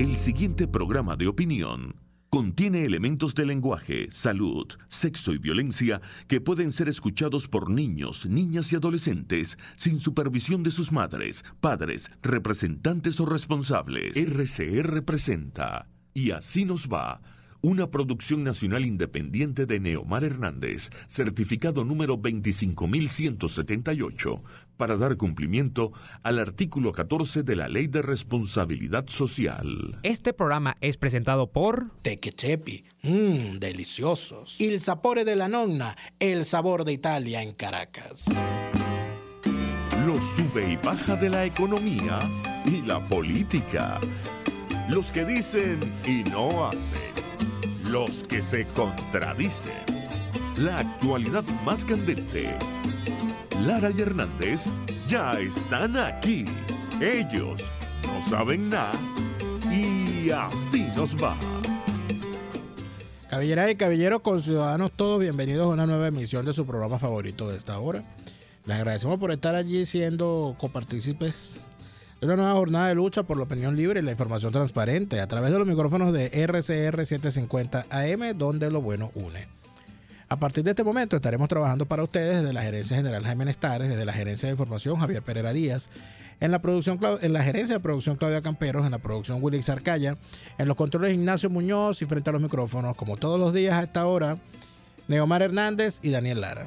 El siguiente programa de opinión contiene elementos de lenguaje, salud, sexo y violencia que pueden ser escuchados por niños, niñas y adolescentes sin supervisión de sus madres, padres, representantes o responsables. RCR presenta Y Así Nos Va, una producción nacional independiente de Neomar Hernández, certificado número 25178, para dar cumplimiento al artículo 14 de la Ley de Responsabilidad Social. Este programa es presentado por Tequechepi, deliciosos. Il sapore della nonna, el sabor de Italia en Caracas. Lo sube y baja de la economía y la política. Los que dicen y no hacen. Los que se contradicen. La actualidad más candente. Lara y Hernández ya están aquí. Ellos no saben nada y así nos va. Caballeras y caballeros, conciudadanos todos, bienvenidos a una nueva emisión de su programa favorito de esta hora. Les agradecemos por estar allí siendo copartícipes de una nueva jornada de lucha por la opinión libre y la información transparente a través de los micrófonos de RCR 750 AM, donde lo bueno une. A partir de este momento estaremos trabajando para ustedes desde la Gerencia General Jaime Nestares, desde la Gerencia de Información Javier Pereira Díaz, en la Gerencia de Producción Claudia Camperos, en la producción Willy Zarcaya, en los controles Ignacio Muñoz y frente a los micrófonos, como todos los días a esta hora, Neomar Hernández y Daniel Lara.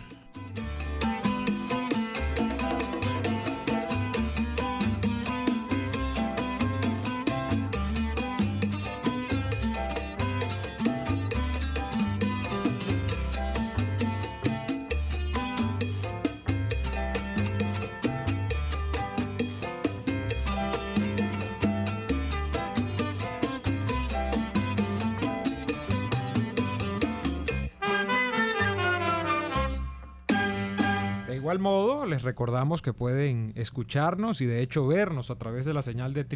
De igual modo, les recordamos que pueden escucharnos y de hecho vernos a través de la señal de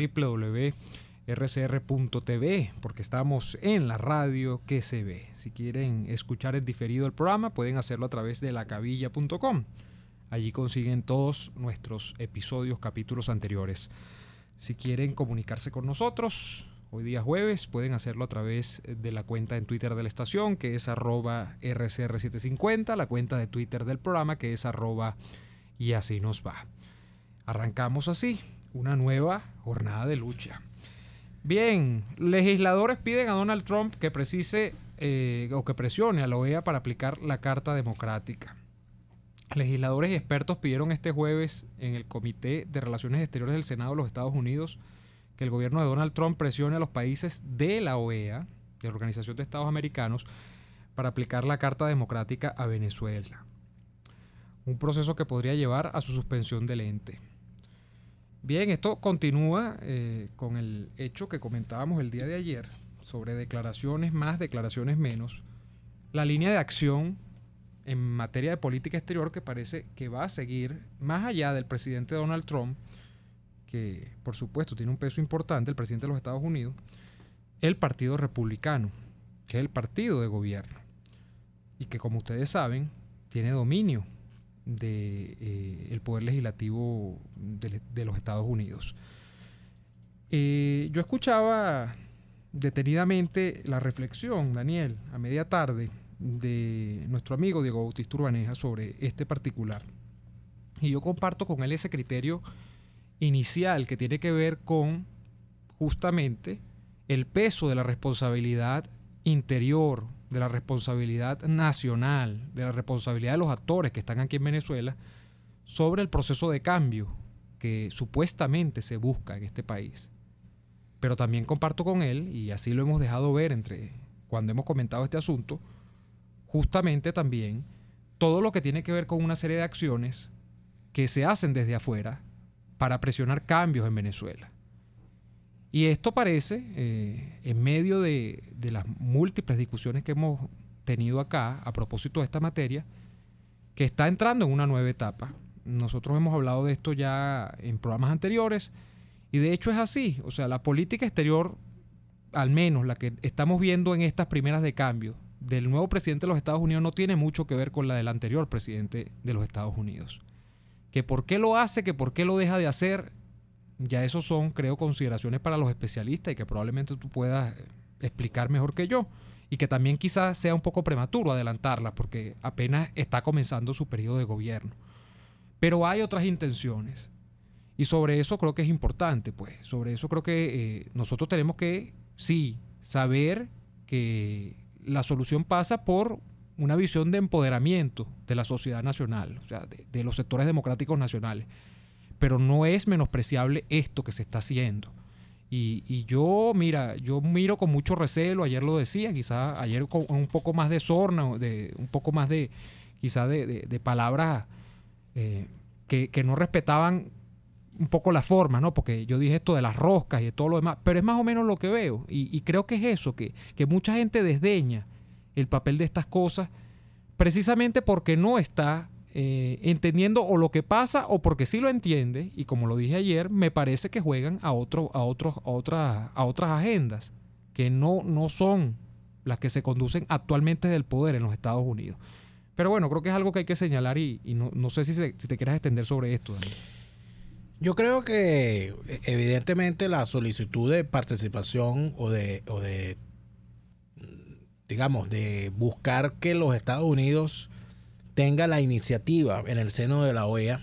www.rcr.tv, porque estamos en la radio que se ve. Si quieren escuchar en diferido el programa, pueden hacerlo a través de lacabilla.com. Allí consiguen todos nuestros episodios, capítulos anteriores. Si quieren comunicarse con nosotros, hoy día jueves, pueden hacerlo a través de la cuenta en Twitter de la estación, que es @RCR750, la cuenta de Twitter del programa, que es @Y Así Nos Va. Arrancamos así una nueva jornada de lucha. Bien, legisladores piden a Donald Trump que presione a la OEA para aplicar la Carta Democrática. Legisladores y expertos pidieron este jueves en el Comité de Relaciones Exteriores del Senado de los Estados Unidos que el gobierno de Donald Trump presione a los países de la OEA, de la Organización de Estados Americanos, para aplicar la Carta Democrática a Venezuela. Un proceso que podría llevar a su suspensión del ente. Bien, esto continúa con el hecho que comentábamos el día de ayer sobre declaraciones más, declaraciones menos. La línea de acción en materia de política exterior que parece que va a seguir más allá del presidente Donald Trump, que por supuesto tiene un peso importante, el presidente de los Estados Unidos, el Partido Republicano, que es el partido de gobierno, y que, como ustedes saben, tiene dominio del poder legislativo de los Estados Unidos. Yo escuchaba detenidamente la reflexión, Daniel, a media tarde, de nuestro amigo Diego Bautista Urbaneja sobre este particular. Y yo comparto con él ese criterio inicial que tiene que ver con justamente el peso de la responsabilidad interior, de la responsabilidad nacional, de la responsabilidad de los actores que están aquí en Venezuela sobre el proceso de cambio que supuestamente se busca en este país. Pero también comparto con él, y así lo hemos dejado ver cuando hemos comentado este asunto, justamente también todo lo que tiene que ver con una serie de acciones que se hacen desde afuera para presionar cambios en Venezuela. Y esto parece, en medio de las múltiples discusiones que hemos tenido acá a propósito de esta materia, que está entrando en una nueva etapa. Nosotros hemos hablado de esto ya en programas anteriores, y de hecho es así. O sea, la política exterior, al menos la que estamos viendo en estas primeras de cambio del nuevo presidente de los Estados Unidos, no tiene mucho que ver con la del anterior presidente de los Estados Unidos. Que por qué lo hace, que por qué lo deja de hacer, ya esos son, creo, consideraciones para los especialistas y que probablemente tú puedas explicar mejor que yo. Y que también quizás sea un poco prematuro adelantarlas porque apenas está comenzando su periodo de gobierno. Pero hay otras intenciones. Y sobre eso creo que es importante, pues. Sobre eso creo que nosotros tenemos que, sí, saber que la solución pasa por una visión de empoderamiento de la sociedad nacional, o sea, de los sectores democráticos nacionales. Pero no es menospreciable esto que se está haciendo. Y yo miro con mucho recelo, ayer lo decía, quizás ayer con un poco más de sorna, un poco más de palabras que no respetaban un poco la forma, ¿no? Porque yo dije esto de las roscas y de todo lo demás, pero es más o menos lo que veo. Y creo que es eso, que mucha gente desdeña el papel de estas cosas precisamente porque no está entendiendo o lo que pasa o porque sí lo entiende, y como lo dije ayer, me parece que juegan a otras agendas que no son las que se conducen actualmente del poder en los Estados Unidos. Pero bueno, creo que es algo que hay que señalar y no sé si te quieras extender sobre esto, Daniel. Yo creo que evidentemente la solicitud de participación o de digamos, de buscar que los Estados Unidos tenga la iniciativa en el seno de la OEA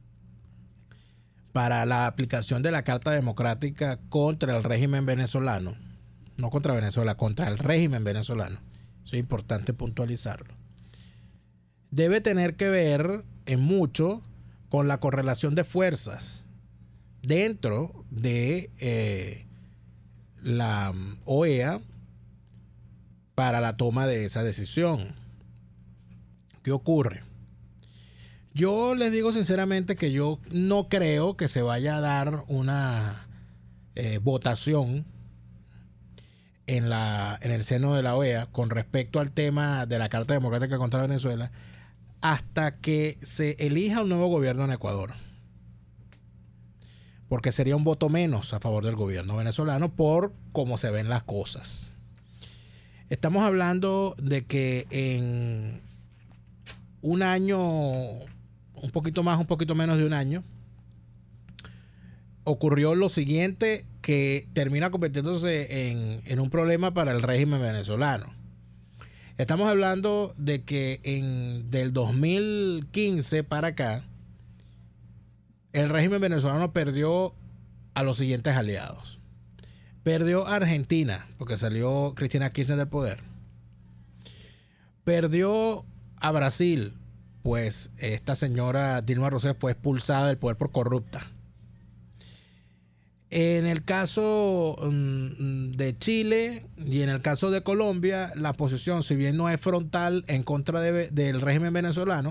para la aplicación de la Carta Democrática contra el régimen venezolano, no contra Venezuela, contra el régimen venezolano, eso es importante puntualizarlo, debe tener que ver en mucho con la correlación de fuerzas dentro de la OEA para la toma de esa decisión. ¿Qué ocurre? Yo les digo sinceramente que yo no creo que se vaya a dar una votación en el seno de la OEA con respecto al tema de la Carta Democrática contra Venezuela hasta que se elija un nuevo gobierno en Ecuador. Porque sería un voto menos a favor del gobierno venezolano por cómo se ven las cosas. Estamos hablando de que en un año, un poquito menos de un año, ocurrió lo siguiente que termina convirtiéndose en un problema para el régimen venezolano. Estamos hablando de que del 2015 para acá, el régimen venezolano perdió a los siguientes aliados. Perdió a Argentina, porque salió Cristina Kirchner del poder. Perdió a Brasil, pues esta señora Dilma Rousseff fue expulsada del poder por corrupta. En el caso de Chile y en el caso de Colombia, la posición, si bien no es frontal en contra del régimen venezolano,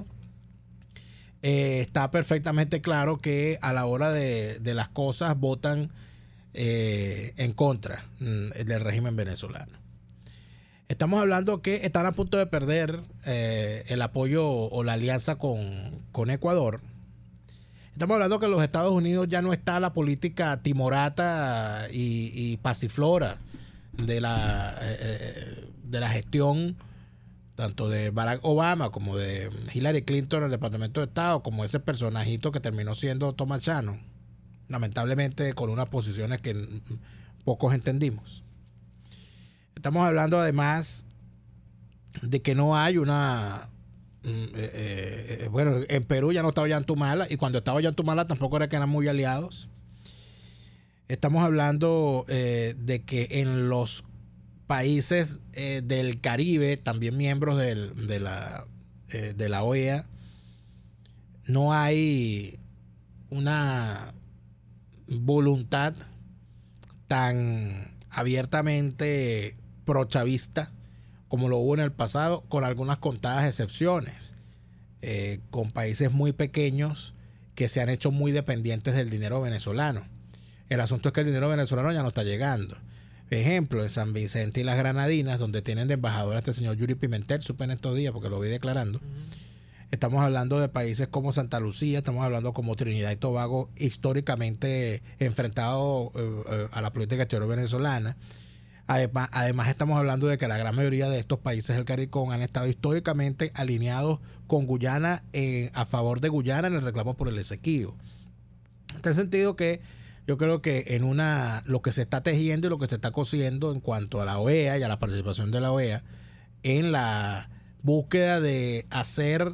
está perfectamente claro que a la hora de las cosas votan en contra del régimen venezolano. Estamos hablando que están a punto de perder el apoyo o la alianza con Ecuador. Estamos hablando que en los Estados Unidos ya no está la política timorata y pasiflora de la gestión tanto de Barack Obama como de Hillary Clinton en el Departamento de Estado, como ese personajito que terminó siendo Thomas Shannon, lamentablemente con unas posiciones que pocos entendimos. Estamos hablando además de que no hay una... bueno, en Perú ya no estaba Ollantumala, y cuando estaba Ollantumala tampoco era que eran muy aliados. Estamos hablando de que en los países del Caribe, también miembros de la OEA, no hay una voluntad tan abiertamente prochavista como lo hubo en el pasado, con algunas contadas excepciones, con países muy pequeños que se han hecho muy dependientes del dinero venezolano. El asunto es que el dinero venezolano ya no está llegando. Ejemplo, en San Vicente y las Granadinas, donde tienen de embajador a este señor Yuri Pimentel, supe en estos días porque lo vi declarando. Estamos hablando de países como Santa Lucía, estamos hablando como Trinidad y Tobago, históricamente enfrentado a la política exterior venezolana. Además estamos hablando de que la gran mayoría de estos países del CARICOM han estado históricamente alineados con Guyana a favor de Guyana en el reclamo por el Esequibo. En este sentido que yo creo que lo que se está tejiendo y lo que se está cosiendo en cuanto a la OEA y a la participación de la OEA en la búsqueda de hacer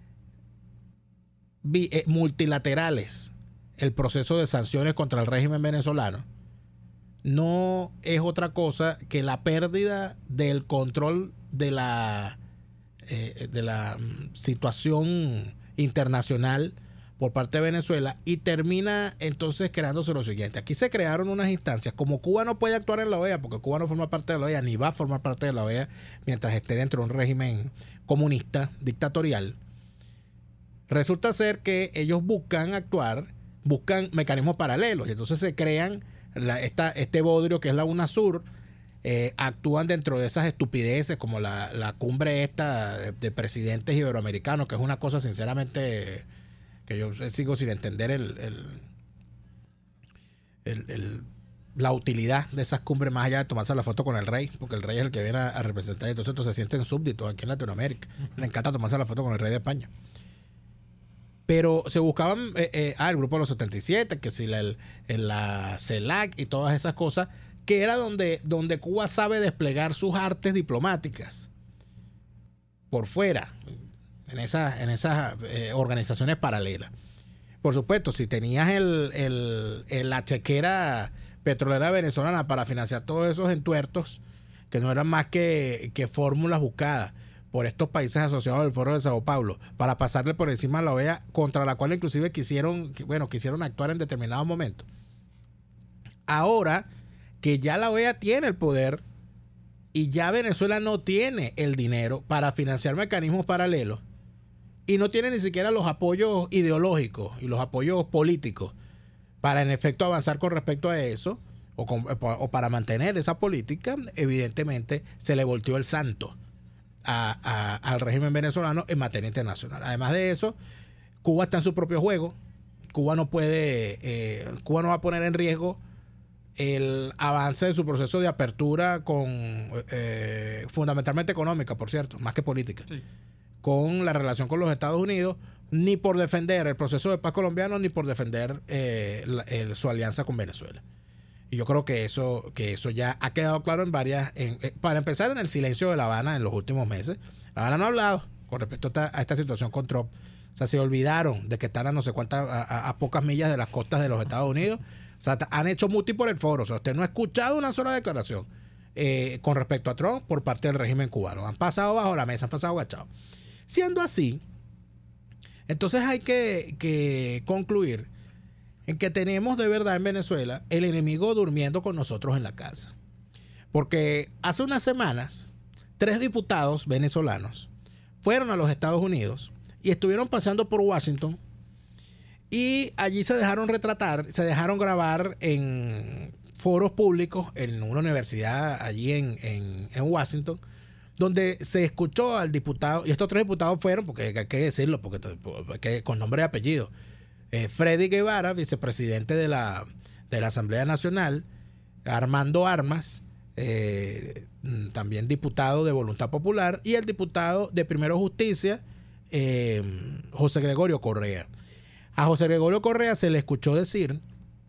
multilaterales el proceso de sanciones contra el régimen venezolano, no es otra cosa que la pérdida del control de la situación internacional por parte de Venezuela, y termina entonces creándose lo siguiente. Aquí se crearon unas instancias. Como Cuba no puede actuar en la OEA, porque Cuba no forma parte de la OEA, ni va a formar parte de la OEA mientras esté dentro de un régimen comunista, dictatorial, resulta ser que ellos buscan mecanismos paralelos, y entonces se crean este bodrio que es la UNASUR. Actúan dentro de esas estupideces como la cumbre esta de presidentes iberoamericanos, que es una cosa sinceramente que yo sigo sin entender la utilidad de esas cumbres, más allá de tomarse la foto con el rey, porque el rey es el que viene a representar, entonces se sienten súbditos aquí en Latinoamérica. Le encanta tomarse la foto con el rey de España. Pero se buscaban el grupo de los 77, que si la CELAC y todas esas cosas, que era donde Cuba sabe desplegar sus artes diplomáticas por fuera, en esas organizaciones paralelas. Por supuesto, si tenías la chequera petrolera venezolana para financiar todos esos entuertos, que no eran más que fórmulas buscadas por estos países asociados al Foro de Sao Paulo para pasarle por encima a la OEA, contra la cual inclusive quisieron actuar en determinados momentos. Ahora que ya la OEA tiene el poder y ya Venezuela no tiene el dinero para financiar mecanismos paralelos, y no tiene ni siquiera los apoyos ideológicos y los apoyos políticos para en efecto avanzar con respecto a eso, o para mantener esa política, evidentemente se le volteó el santo al régimen venezolano en materia internacional. Además de eso, Cuba está en su propio juego. Cuba no va a poner en riesgo el avance de su proceso de apertura fundamentalmente económica, por cierto, más que política. Sí. Con la relación con los Estados Unidos, ni por defender el proceso de paz colombiano, ni por defender su alianza con Venezuela. Y yo creo que eso ya ha quedado claro para empezar, en el silencio de La Habana en los últimos meses. La Habana no ha hablado con respecto a esta situación con Trump. O sea, se olvidaron de que están a no sé cuántas, a pocas millas de las costas de los Estados Unidos. O sea, han hecho muti por el foro. O sea, usted no ha escuchado una sola declaración con respecto a Trump por parte del régimen cubano. Han pasado bajo la mesa, han pasado agachados. Siendo así, entonces hay que concluir en que tenemos de verdad en Venezuela el enemigo durmiendo con nosotros en la casa. Porque hace unas semanas, 3 diputados venezolanos fueron a los Estados Unidos y estuvieron paseando por Washington, y allí se dejaron grabar en foros públicos en una universidad allí en Washington, donde se escuchó al diputado, y estos 3 diputados fueron, porque hay que decirlo, porque con nombre y apellido, Freddy Guevara, vicepresidente de la Asamblea Nacional, Armando Armas, también diputado de Voluntad Popular, y el diputado de Primero Justicia, José Gregorio Correa. A José Gregorio Correa se le escuchó decir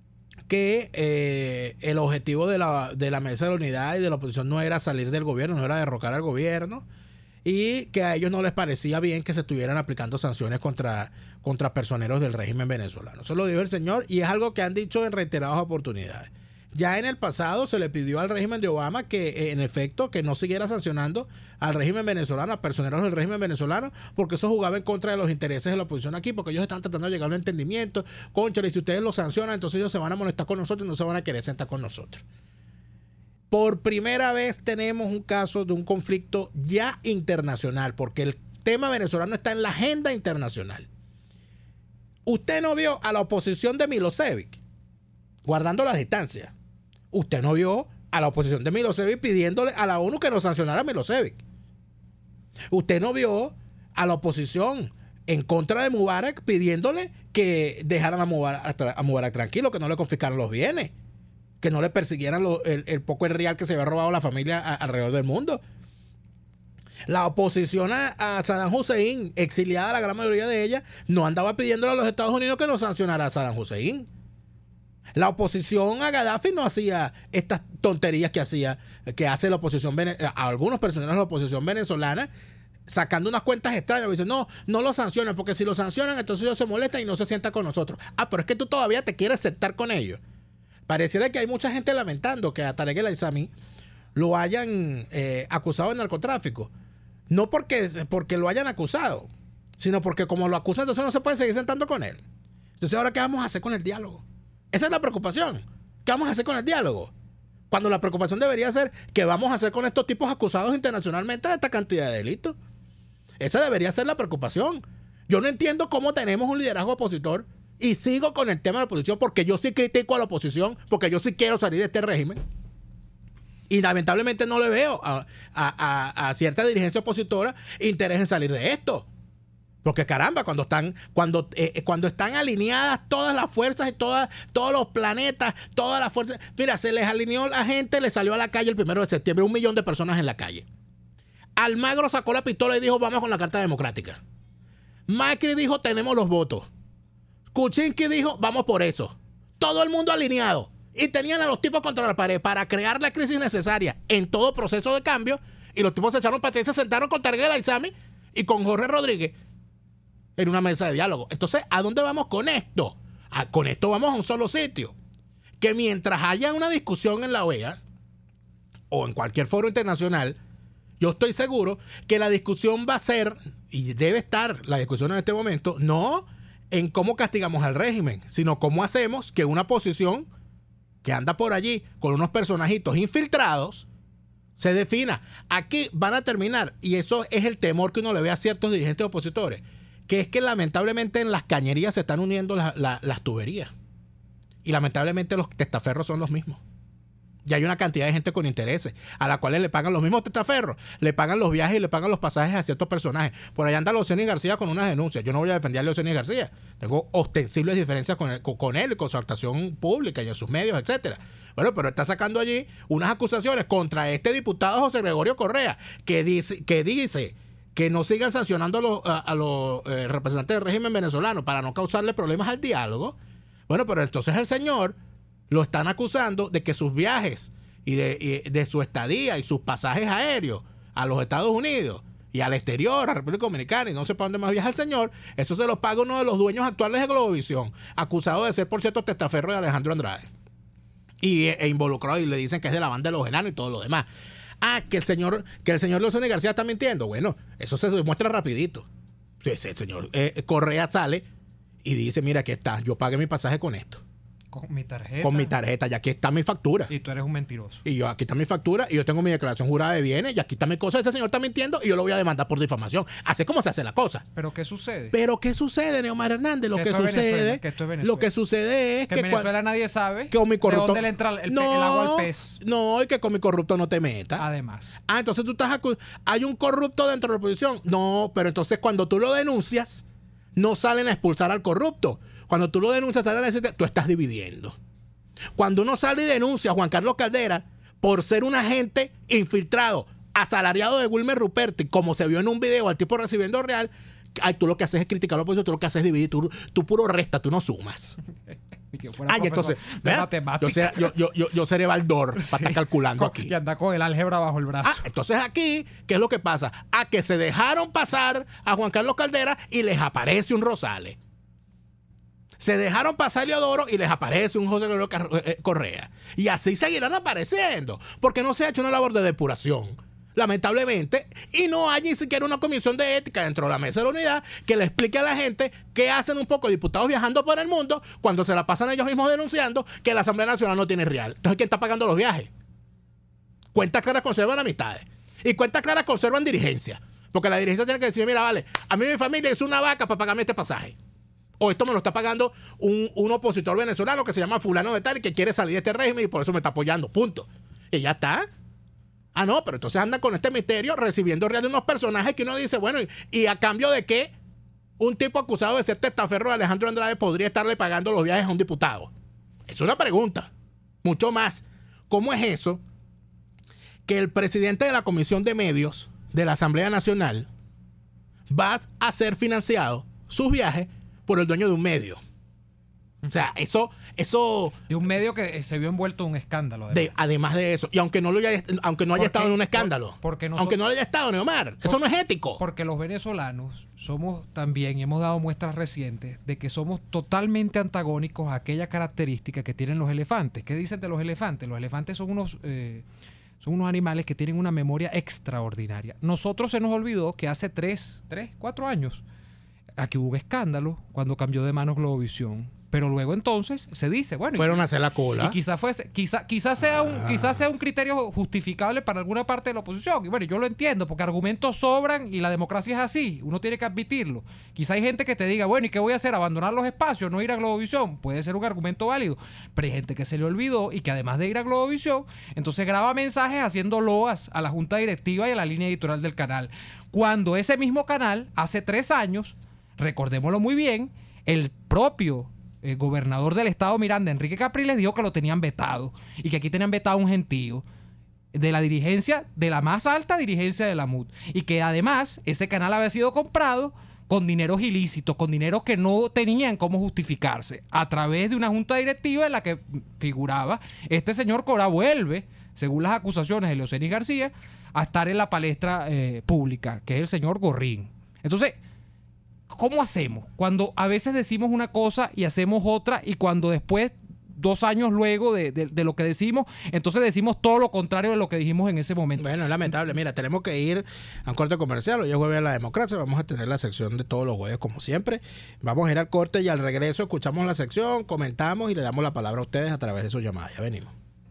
que el objetivo de la Mesa de la Unidad y de la oposición no era salir del gobierno, no era derrocar al gobierno, y que a ellos no les parecía bien que se estuvieran aplicando sanciones contra personeros del régimen venezolano. Eso lo dijo el señor, y es algo que han dicho en reiteradas oportunidades. Ya en el pasado se le pidió al régimen de Obama que, en efecto, que no siguiera sancionando al régimen venezolano, a personeros del régimen venezolano, porque eso jugaba en contra de los intereses de la oposición aquí, porque ellos están tratando de llegar a un entendimiento. Cónchale, y si ustedes lo sancionan, entonces ellos se van a molestar con nosotros y no se van a querer sentar con nosotros. Por primera vez tenemos un caso de un conflicto ya internacional, porque el tema venezolano está en la agenda internacional. Usted no vio a la oposición de Milosevic guardando las distancias. Usted no vio a la oposición de Milosevic pidiéndole a la ONU que no sancionara a Milosevic. Usted no vio a la oposición en contra de Mubarak pidiéndole que dejaran a Mubarak tranquilo, que no le confiscaran los bienes, que no le persiguieran el poco el real que se había robado la familia alrededor del mundo. La oposición a Saddam Hussein, exiliada la gran mayoría de ella, no andaba pidiéndole a los Estados Unidos que no sancionara a Saddam Hussein. La oposición a Gaddafi no hacía estas tonterías que hace la oposición, a algunos personajes de la oposición venezolana, sacando unas cuentas extrañas. Dicen, no lo sancionan, porque si lo sancionan, entonces ellos se molestan y no se sientan con nosotros. Pero es que tú todavía te quieres sentar con ellos. Pareciera que hay mucha gente lamentando que a Tarek El Aissami lo hayan acusado de narcotráfico. No porque lo hayan acusado, sino porque como lo acusan, entonces no se puede seguir sentando con él. Entonces, ¿ahora qué vamos a hacer con el diálogo? Esa es la preocupación. ¿Qué vamos a hacer con el diálogo? Cuando la preocupación debería ser qué vamos a hacer con estos tipos acusados internacionalmente de esta cantidad de delitos. Esa debería ser la preocupación. Yo no entiendo cómo tenemos un liderazgo opositor y sigo con el tema de la oposición, porque yo sí critico a la oposición, porque yo sí quiero salir de este régimen. Y lamentablemente no le veo a cierta dirigencia opositora interés en salir de esto. Porque caramba, cuando están alineadas todas las fuerzas y todos los planetas, todas las fuerzas. Mira, se les alineó la gente, le salió a la calle el 1 de septiembre 1 millón de personas en la calle. Almagro sacó la pistola y dijo, vamos con la Carta Democrática. Macri dijo, tenemos los votos. Kuczynski dijo, vamos por eso. Todo el mundo alineado. Y tenían a los tipos contra la pared para crear la crisis necesaria en todo proceso de cambio. Y los tipos se echaron para atrás y se sentaron con Tarek El Aissami y con Jorge Rodríguez en una mesa de diálogo. Entonces, ¿a dónde vamos con esto? Con esto vamos a un solo sitio. Que mientras haya una discusión en la OEA o en cualquier foro internacional, yo estoy seguro que la discusión va a ser, y debe estar la discusión en este momento, no en cómo castigamos al régimen, sino cómo hacemos que una posición que anda por allí con unos personajitos infiltrados se defina. Aquí van a terminar, y eso es el temor que uno le ve a ciertos dirigentes opositores, que es que lamentablemente en las cañerías se están uniendo las tuberías. Y lamentablemente los testaferros son los mismos. Y hay una cantidad de gente con intereses, a la cual le pagan los mismos testaferros, le pagan los viajes y le pagan los pasajes a ciertos personajes. Por allá anda Leocenis García con unas denuncias. Yo no voy a defender a Leocenis García. Tengo ostensibles diferencias con él y con su actuación pública y en sus medios, etcétera. Bueno, pero está sacando allí unas acusaciones contra este diputado José Gregorio Correa, que dice que no sigan sancionando a los representantes del régimen venezolano para no causarle problemas al diálogo. Bueno, pero entonces el señor lo están acusando de que sus viajes y de su estadía y sus pasajes aéreos a los Estados Unidos y al exterior, a República Dominicana, y no sé para dónde más viaja el señor, eso se los paga uno de los dueños actuales de Globovisión, acusado de ser, por cierto, testaferro de Alejandro Andrade. E involucrado, y le dicen que es de la banda de los enanos y todo lo demás. Que el señor Leocenis García está mintiendo. Bueno, eso se demuestra rapidito. El señor Correa sale y dice, mira, aquí está, yo pagué mi pasaje con esto. Con mi tarjeta. Con mi tarjeta, y aquí está mi factura. Y tú eres un mentiroso. Y aquí está mi factura, y yo tengo mi declaración jurada de bienes, y aquí está mi cosa. Este señor está mintiendo y yo lo voy a demandar por difamación. Así es como se hace la cosa. ¿Pero qué sucede? Neomar Hernández? Lo que sucede es que en Venezuela nadie sabe que con mi corrupto, de dónde le entra el agua al pez. No, y que con mi corrupto no te metas. Además. Entonces tú estás hay un corrupto dentro de la oposición. No, pero entonces cuando tú lo denuncias, no salen a expulsar al corrupto. Cuando tú lo denuncias, salen a decirte, tú estás dividiendo. Cuando uno sale y denuncia a Juan Carlos Caldera por ser un agente infiltrado, asalariado de Wilmer Ruperti, como se vio en un video al tipo recibiendo real, tú lo que haces es criticar a la oposición, tú lo que haces es dividir, tú puro resta, tú no sumas. Y entonces, yo seré Baldor para estar calculando aquí. Y anda con el álgebra bajo el brazo. Entonces aquí, ¿qué es lo que pasa? Que se dejaron pasar a Juan Carlos Caldera y les aparece un Rosales. Se dejaron pasar a Leodoro y les aparece un José Gregorio Correa. Y así seguirán apareciendo, porque no se ha hecho una labor de depuración, lamentablemente, y no hay ni siquiera una comisión de ética dentro de la mesa de la unidad que le explique a la gente qué hacen un poco de diputados viajando por el mundo cuando se la pasan ellos mismos denunciando que la Asamblea Nacional no tiene real. Entonces, ¿quién está pagando los viajes? Cuentas claras conservan amistades y cuentas claras conservan dirigencia, porque la dirigencia tiene que decir, mira, vale, a mí mi familia es una vaca para pagarme este pasaje. O esto me lo está pagando un opositor venezolano que se llama fulano de tal y que quiere salir de este régimen y por eso me está apoyando. Punto. Y ya está. No, pero entonces andan con este misterio recibiendo real de unos personajes que uno dice, bueno, ¿y a cambio de qué un tipo acusado de ser testaferro de Alejandro Andrade podría estarle pagando los viajes a un diputado? Es una pregunta. Mucho más. ¿Cómo es eso que el presidente de la Comisión de Medios de la Asamblea Nacional va a ser financiado sus viajes por el dueño de un medio? O sea, eso de un medio que se vio envuelto en un escándalo. Además de eso, y aunque no haya estado en un escándalo, aunque no haya estado, Neomar, eso no es ético. Porque los venezolanos somos también, y hemos dado muestras recientes, de que somos totalmente antagónicos a aquella característica que tienen los elefantes. ¿Qué dicen de los elefantes? Los elefantes son unos animales que tienen una memoria extraordinaria. Nosotros se nos olvidó que hace 4 años, aquí hubo escándalo cuando cambió de manos Globovisión. Pero luego entonces se dice, bueno... Fueron a hacer la cola. Y quizás sea un criterio justificable para alguna parte de la oposición. Y bueno, yo lo entiendo, porque argumentos sobran y la democracia es así. Uno tiene que admitirlo. Quizá hay gente que te diga, bueno, ¿y qué voy a hacer? ¿Abandonar los espacios? ¿No ir a Globovisión? Puede ser un argumento válido. Pero hay gente que se le olvidó y que además de ir a Globovisión, entonces graba mensajes haciendo loas a la junta directiva y a la línea editorial del canal. Cuando ese mismo canal, hace 3 años, recordémoslo muy bien, el propio... gobernador del estado Miranda, Enrique Capriles, dijo que lo tenían vetado y que aquí tenían vetado un gentío de la dirigencia, de la más alta dirigencia de la MUD, y que además ese canal había sido comprado con dineros ilícitos, con dineros que no tenían cómo justificarse, a través de una junta directiva en la que figuraba este señor que ahora vuelve, según las acusaciones de Leocenis García, a estar en la palestra pública, que es el señor Gorrín. Entonces, ¿cómo hacemos? Cuando a veces decimos una cosa y hacemos otra, y cuando después, 2 años luego de lo que decimos, entonces decimos todo lo contrario de lo que dijimos en ese momento. Bueno, es lamentable. Mira, tenemos que ir a un corte comercial. Hoy es jueves de la democracia. Vamos a tener la sección de todos los jueves, como siempre. Vamos a ir al corte y al regreso escuchamos la sección, comentamos y le damos la palabra a ustedes a través de su llamada. Ya venimos.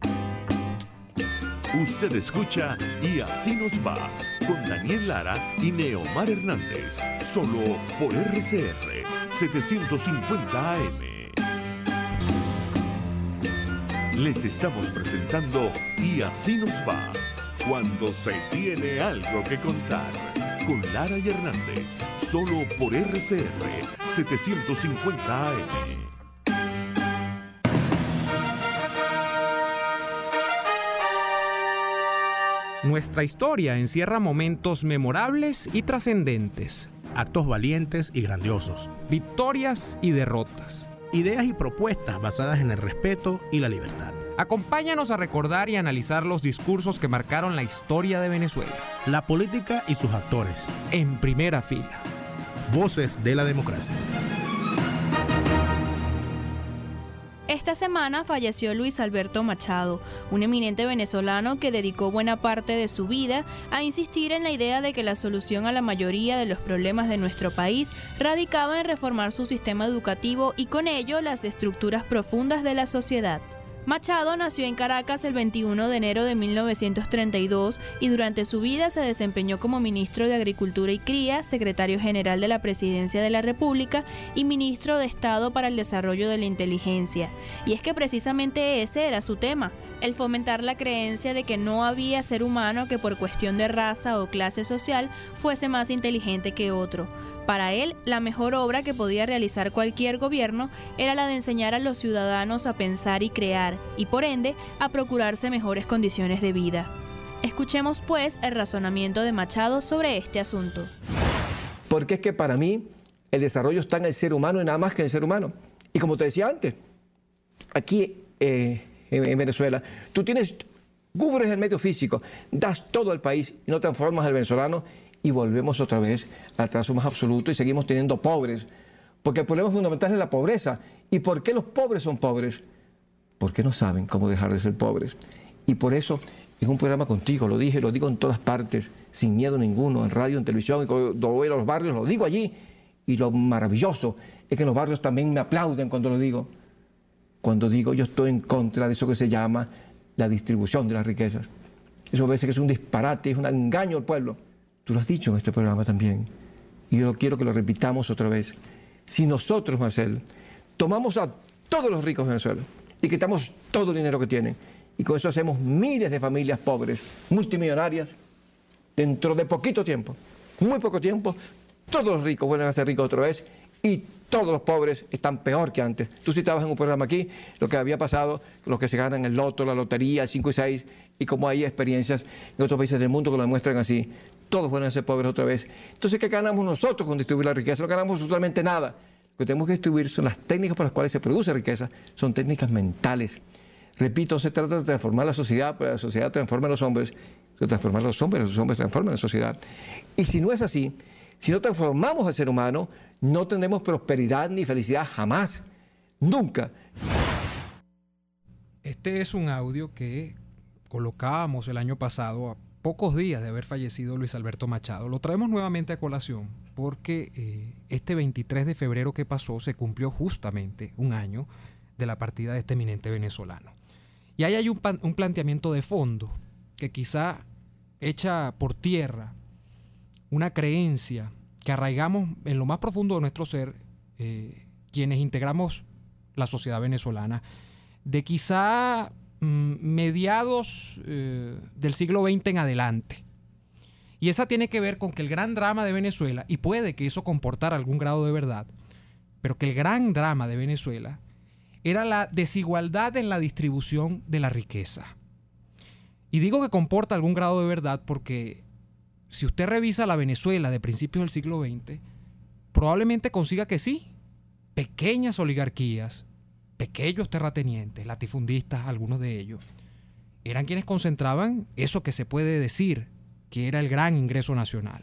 Usted escucha Y Así Nos Va, con Daniel Lara y Neomar Hernández, solo por RCR 750 AM. Les estamos presentando Y Así Nos Va, cuando se tiene algo que contar, con Lara y Hernández, solo por RCR 750 AM. Nuestra historia encierra momentos memorables y trascendentes, Actos valientes y grandiosos, victorias y derrotas, ideas y propuestas basadas en el respeto y la libertad. Acompáñanos a recordar y analizar los discursos que marcaron la historia de Venezuela. La política y sus actores. En primera fila. Voces de la democracia. Esta semana falleció Luis Alberto Machado, un eminente venezolano que dedicó buena parte de su vida a insistir en la idea de que la solución a la mayoría de los problemas de nuestro país radicaba en reformar su sistema educativo y con ello las estructuras profundas de la sociedad. Machado nació en Caracas el 21 de enero de 1932 y durante su vida se desempeñó como ministro de Agricultura y Cría, secretario general de la Presidencia de la República y ministro de Estado para el Desarrollo de la Inteligencia. Y es que precisamente ese era su tema, el fomentar la creencia de que no había ser humano que por cuestión de raza o clase social fuese más inteligente que otro. Para él, la mejor obra que podía realizar cualquier gobierno era la de enseñar a los ciudadanos a pensar y crear, y por ende, a procurarse mejores condiciones de vida. Escuchemos, pues, el razonamiento de Machado sobre este asunto. Porque es que para mí, el desarrollo está en el ser humano y nada más que en el ser humano. Y como te decía antes, aquí en Venezuela, tú cubres el medio físico, das todo al país y no transformas al venezolano, y volvemos otra vez al trazo más absoluto y seguimos teniendo pobres. Porque el problema fundamental es la pobreza. ¿Y por qué los pobres son pobres? Porque no saben cómo dejar de ser pobres. Y por eso, en un programa contigo, lo dije, lo digo en todas partes, sin miedo ninguno, en radio, en televisión, y cuando voy a los barrios, lo digo allí. Y lo maravilloso es que en los barrios también me aplauden cuando lo digo. Cuando digo, yo estoy en contra de eso que se llama la distribución de las riquezas. Eso a veces es un disparate, es un engaño al pueblo. Tú lo has dicho en este programa también, y yo quiero que lo repitamos otra vez. Si nosotros, Marcel, tomamos a todos los ricos de Venezuela y quitamos todo el dinero que tienen, y con eso hacemos miles de familias pobres, multimillonarias, dentro de poquito tiempo, muy poco tiempo, todos los ricos vuelven a ser ricos otra vez, y todos los pobres están peor que antes. Tú citabas en un programa aquí lo que había pasado, los que se ganan el loto, la lotería, el 5 y 6, y como hay experiencias en otros países del mundo que lo demuestran así. Todos vuelven a ser pobres otra vez. Entonces, ¿qué ganamos nosotros con distribuir la riqueza? No ganamos absolutamente nada. Lo que tenemos que distribuir son las técnicas por las cuales se produce riqueza, son técnicas mentales. Repito, se trata de transformar la sociedad, pero la sociedad transforma a los hombres, se transforman los hombres transforman la sociedad. Y si no es así, si no transformamos al ser humano, no tendremos prosperidad ni felicidad jamás, nunca. Este es un audio que colocábamos el año pasado a pocos días de haber fallecido Luis Alberto Machado. Lo traemos nuevamente a colación porque este 23 de febrero que pasó se cumplió justamente un año de la partida de este eminente venezolano. Y ahí hay un planteamiento de fondo que quizá echa por tierra una creencia que arraigamos en lo más profundo de nuestro ser, quienes integramos la sociedad venezolana, de quizá mediados del siglo XX en adelante. Y esa tiene que ver con que el gran drama de Venezuela, y puede que eso comportara algún grado de verdad, pero que el gran drama de Venezuela era la desigualdad en la distribución de la riqueza. Y digo que comporta algún grado de verdad porque si usted revisa la Venezuela de principios del siglo XX, probablemente consiga que sí, pequeñas oligarquías, pequeños terratenientes, latifundistas, algunos de ellos, eran quienes concentraban eso que se puede decir que era el gran ingreso nacional.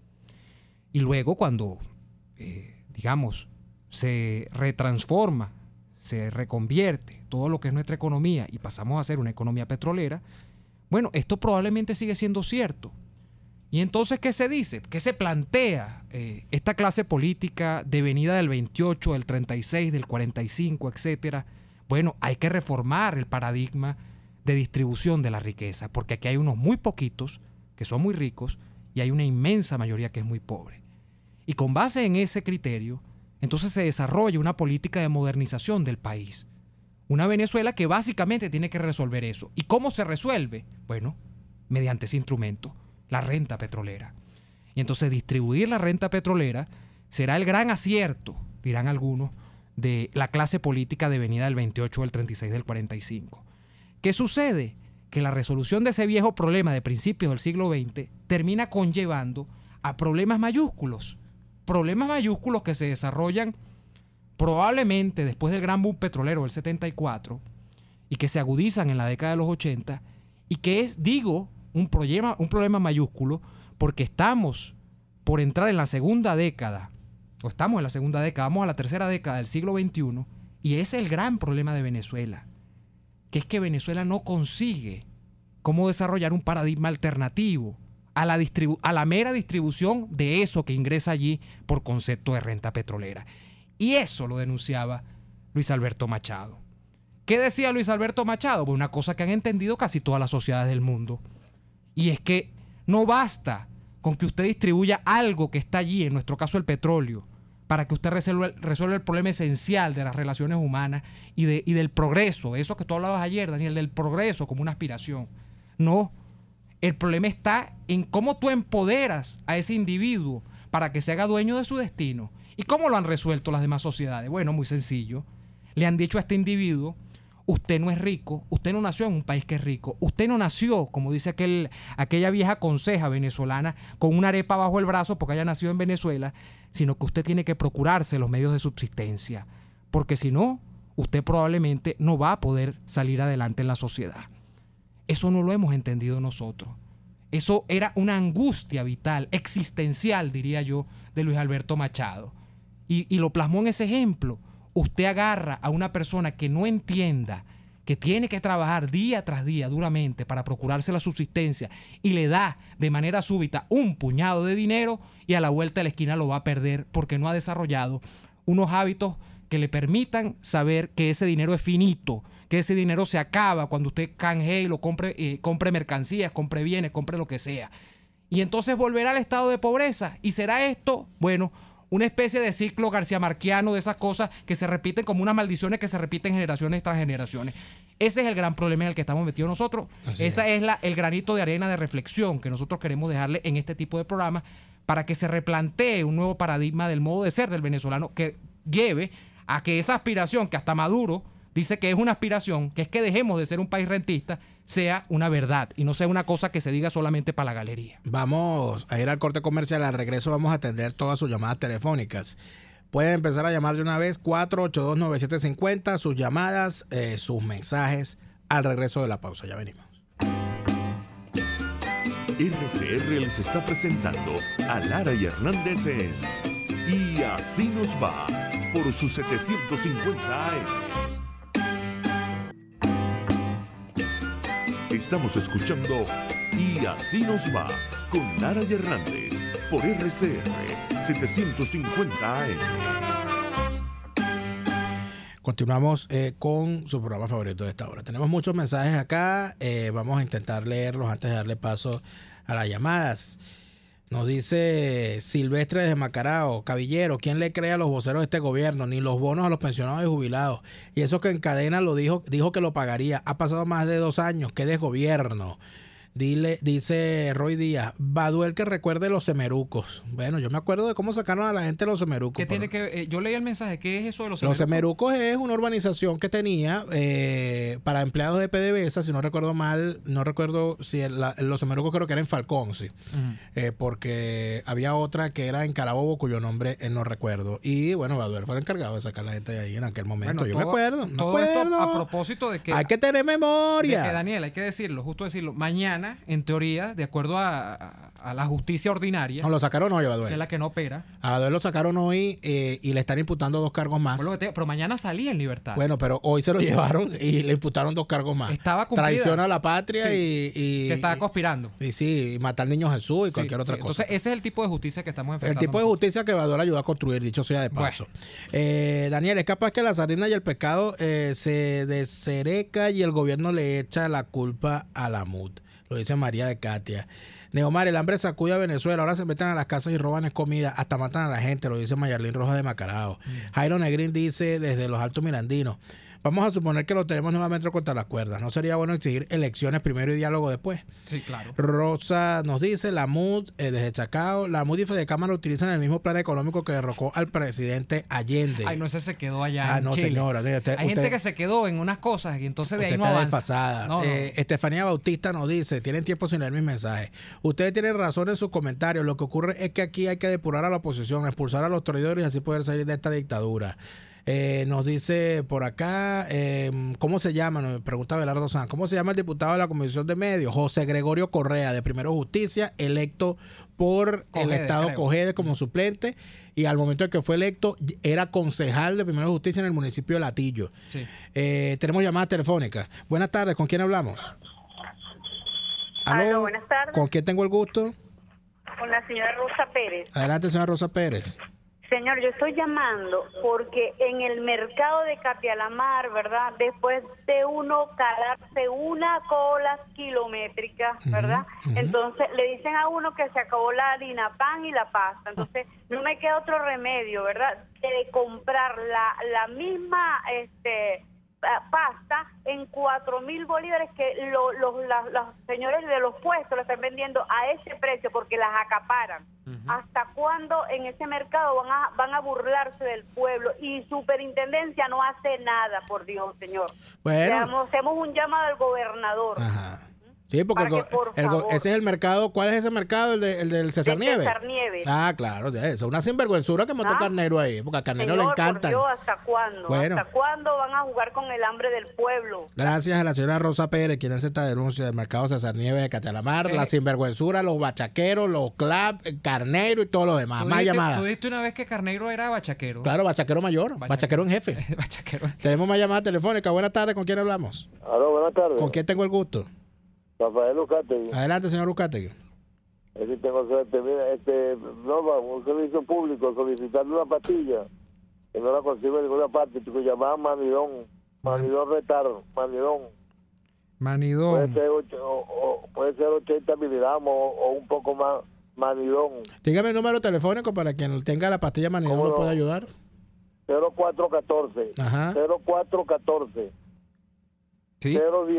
Y luego cuando, digamos, se retransforma, se reconvierte todo lo que es nuestra economía y pasamos a ser una economía petrolera, bueno, esto probablemente sigue siendo cierto. Y entonces, ¿qué se dice? ¿Qué se plantea esta clase política devenida del 28, del 36, del 45, etcétera? Bueno, hay que reformar el paradigma de distribución de la riqueza, porque aquí hay unos muy poquitos que son muy ricos y hay una inmensa mayoría que es muy pobre. Y con base en ese criterio, entonces se desarrolla una política de modernización del país. Una Venezuela que básicamente tiene que resolver eso. ¿Y cómo se resuelve? Bueno, mediante ese instrumento, la renta petrolera. Y entonces distribuir la renta petrolera será el gran acierto, dirán algunos, de la clase política devenida del 28, del 36, del 45. ¿Qué sucede? Que la resolución de ese viejo problema de principios del siglo XX termina conllevando a problemas mayúsculos que se desarrollan probablemente después del gran boom petrolero del 74 y que se agudizan en la década de los 80 y que es, digo, un problema mayúsculo porque estamos por entrar en la segunda década, o estamos en la segunda década, vamos a la tercera década del siglo XXI, y ese es el gran problema de Venezuela, que es que Venezuela no consigue cómo desarrollar un paradigma alternativo a la mera distribución de eso que ingresa allí por concepto de renta petrolera. Y eso lo denunciaba Luis Alberto Machado. ¿Qué decía Luis Alberto Machado? Pues una cosa que han entendido casi todas las sociedades del mundo. Y es que no basta con que usted distribuya algo que está allí, en nuestro caso el petróleo, para que usted resuelva el problema esencial de las relaciones humanas y del progreso. Eso que tú hablabas ayer, Daniel, del progreso como una aspiración. No, el problema está en cómo tú empoderas a ese individuo para que se haga dueño de su destino. ¿Y cómo lo han resuelto las demás sociedades? Bueno, muy sencillo. Le han dicho a este individuo: usted no es rico, usted no nació en un país que es rico, usted no nació, como dice aquella vieja conseja venezolana, con una arepa bajo el brazo porque haya nacido en Venezuela, sino que usted tiene que procurarse los medios de subsistencia, porque si no, usted probablemente no va a poder salir adelante en la sociedad. Eso no lo hemos entendido nosotros. Eso era una angustia vital, existencial, diría yo, de Luis Alberto Machado. Y lo plasmó en ese ejemplo. Usted agarra a una persona que no entienda, que tiene que trabajar día tras día duramente para procurarse la subsistencia y le da de manera súbita un puñado de dinero y a la vuelta de la esquina lo va a perder porque no ha desarrollado unos hábitos que le permitan saber que ese dinero es finito, que ese dinero se acaba cuando usted canjee y lo compre mercancías, compre bienes, compre lo que sea. Y entonces volverá al estado de pobreza. ¿Y será esto? Bueno, una especie de ciclo garciamarquiano de esas cosas que se repiten como unas maldiciones que se repiten generaciones tras generaciones. Ese es el gran problema en el que estamos metidos nosotros. Esa es el granito de arena de reflexión que nosotros queremos dejarle en este tipo de programas para que se replantee un nuevo paradigma del modo de ser del venezolano que lleve a que esa aspiración que hasta Maduro dice que es una aspiración, que es que dejemos de ser un país rentista, sea una verdad y no sea una cosa que se diga solamente para la galería. Vamos a ir al corte comercial. Al regreso vamos a atender todas sus llamadas telefónicas. Pueden empezar a llamar de una vez, 482-9750, sus llamadas, sus mensajes, al regreso de la pausa. Ya venimos. RCR les está presentando a Lara y Hernández en Y Así Nos Va, por sus 750 AM. Estamos escuchando Y Así Nos Va, con Lara y Hernández, por RCR 750 AM. Continuamos con su programa favorito de esta hora. Tenemos muchos mensajes acá. Vamos a intentar leerlos antes de darle paso a las llamadas. Nos dice Silvestre desde Macarao: Caballero, ¿quién le cree a los voceros de este gobierno? Ni los bonos a los pensionados y jubilados. Y eso que en cadena lo dijo que lo pagaría. Ha pasado más de 2 años. ¡Qué desgobierno! Dice Roy Díaz: Baduel que recuerde los semerucos. Bueno, yo me acuerdo de cómo sacaron a la gente de los semerucos. ¿Qué tiene que yo leí el mensaje? ¿Qué es eso de los semerucos? Los semerucos? semerucos es una urbanización que tenía para empleados de PDVSA, si no recuerdo mal. No recuerdo si los semerucos creo que era en Falcón, sí. Porque había otra que era en Carabobo, cuyo nombre no recuerdo. Y bueno, Baduel fue el encargado de sacar a la gente de ahí en aquel momento. Bueno, yo me acuerdo. Esto a propósito de que hay que tener memoria. De que, Daniel, hay que decirlo, justo decirlo. Mañana, en teoría, de acuerdo a la justicia ordinaria... No, lo sacaron hoy a Baduel. Que es la que no opera. A Baduel lo sacaron hoy y le están imputando 2 cargos más. Pero mañana salía en libertad. Bueno, pero hoy se lo llevaron y le imputaron 2 cargos más. Estaba cumplida. Traición a la patria, sí, y... que estaba conspirando. Y matar al niño Jesús y cualquier otra cosa. Entonces, ese es el tipo de justicia que estamos enfrentando. El tipo de justicia que Baduel ayudó a construir, dicho sea de paso. Bueno. Daniel, es capaz que la sardina y el pescado se dessereca y el gobierno le echa la culpa a la MUD. Lo dice María de Katia. Neomar, el hambre sacude a Venezuela. Ahora se meten a las casas y roban comida. Hasta matan a la gente. Lo dice Mayarlín Rojas de Macarao. Jairo Negrín dice desde los Altos Mirandinos: vamos a suponer que lo tenemos nuevamente contra las cuerdas. ¿No sería bueno exigir elecciones primero y diálogo después? Sí, claro. Rosa nos dice: la MUD, desde Chacao, la MUD y Fedecámara utilizan el mismo plan económico que derrocó al presidente Allende. Ay, no, ese se quedó allá en no, Chile. Señora. Hay gente que se quedó en unas cosas y entonces de ahí no está avanza. Desfasada. No. Estefanía Bautista nos dice: tienen tiempo sin leer mis mensajes. Ustedes tienen razón en sus comentarios. Lo que ocurre es que aquí hay que depurar a la oposición, expulsar a los traidores y así poder salir de esta dictadura. Nos dice por acá, ¿cómo se llama? Nos pregunta Belardo Sanz. ¿Cómo se llama el diputado de la Comisión de Medios? José Gregorio Correa, de Primero Justicia, electo por el Estado Cogede como suplente, y al momento en que fue electo era concejal de Primero Justicia en el municipio de Latillo. Sí. Tenemos llamadas telefónicas. Buenas tardes, ¿con quién hablamos? Aló, buenas tardes. ¿Con quién tengo el gusto? Con la señora Rosa Pérez. Adelante, señora Rosa Pérez. Señor, yo estoy llamando porque en el mercado de Capialamar, ¿verdad? Después de uno calarse una cola kilométrica, ¿verdad? Entonces le dicen a uno que se acabó la harina pan y la pasta. Entonces no me queda otro remedio, ¿verdad? De comprar la misma pasta en 4,000 bolívares que los señores de los puestos lo están vendiendo a ese precio porque las acaparan. ¿Hasta cuándo en ese mercado van a burlarse del pueblo? Y superintendencia no hace nada, por Dios, señor. Bueno, hacemos un llamado al gobernador. Ajá. Sí, porque ese es el mercado. ¿Cuál es ese mercado? El del César Nieves. César Nieves. Ah, claro, eso es una sinvergüenzura que mató Carnero ahí, porque a Carnero le encanta. Por Dios, ¿hasta cuándo? Bueno. ¿Hasta cuándo van a jugar con el hambre del pueblo? Gracias a la señora Rosa Pérez, quien hace esta denuncia del mercado César Nieves de Capialamar, la sinvergüenzura, los bachaqueros, los club, Carnero y todo lo demás. Más llamadas. ¿Tú dijiste una vez que Carnero era bachaquero? Claro, bachaquero mayor, bachaquero en jefe. Tenemos más llamadas telefónicas. Buenas tardes, ¿con quién hablamos? Aló, buenas tardes. ¿Con quién tengo el gusto? Rafael Ucategui. Adelante, señor Ucategui. Es que tengo suerte. Mira, un servicio público, solicitarle una pastilla que no la consigo en ninguna parte, chico, llamada Manidón Retardo, Manidón. Puede ser 80 miligramos o un poco más, Manidón. Dígame el número telefónico para quien tenga la pastilla Manidón lo pueda ayudar. 0414. Ajá. 0414. ¿Sí?